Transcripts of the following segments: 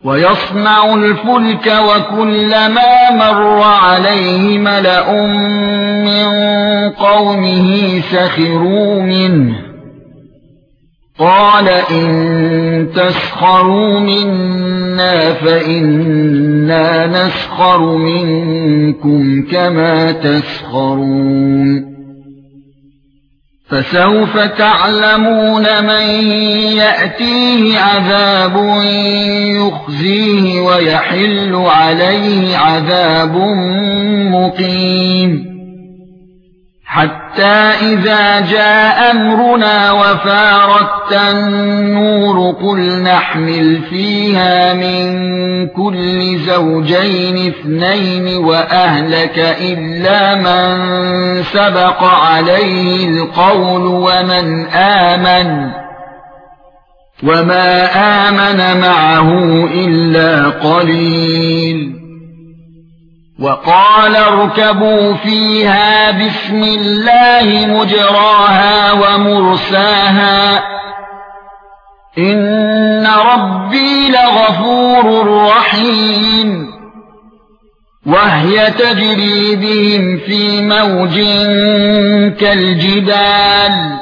ويصنع الفلك وكلما مر عليه ملأ من قومه سخروا منه قال إن تسخروا منا فإنا نسخر منكم كما تسخرون فسوف تعلمون من يأتيه عذاب يخزيه ويحل عليه عذاب مقيم حتى إذا جاء أمرنا وفارت النور قل نحمل فيها من كل زوجين اثنين وأهلك إلا من سبق عليه القول وما آمن معه إلا قليل وقال اركبوا فيها بسم الله مجراها ومرساها إن ربي لغفور رحيم وهي تجري بهم في موج كالجبال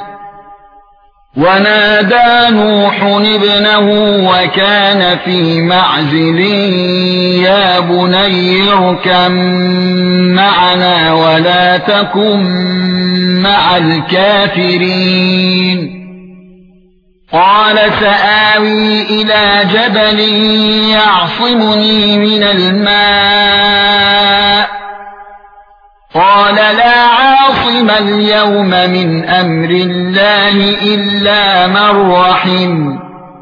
ونادى نوح ابنه وكان في معزل يا بني اركب معنا ولا تكن مع الكافرين قال سآوي إلى جبل يعصمني من الماء قال لا عاصم اليوم من أمر الله إلا من رحم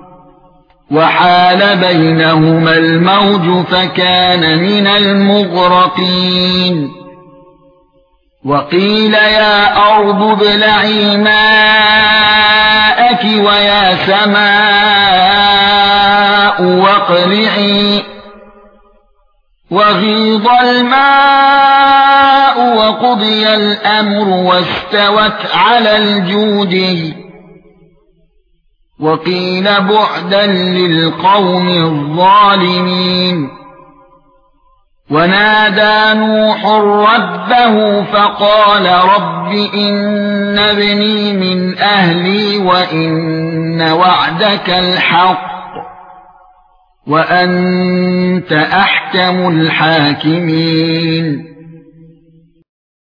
وحال بينهما الموج فكان من المغرقين وقيل يا أرض ابلعي ماءك ويا سماء واقلعي وغيض الماء وقضي الأمر واستوت على الجودي وقيل بعدا للقوم الظالمين ونادى نوح ربه فقال رب إن ابني من أهلي وإن وعدك الحق وأنت أحكم الحاكمين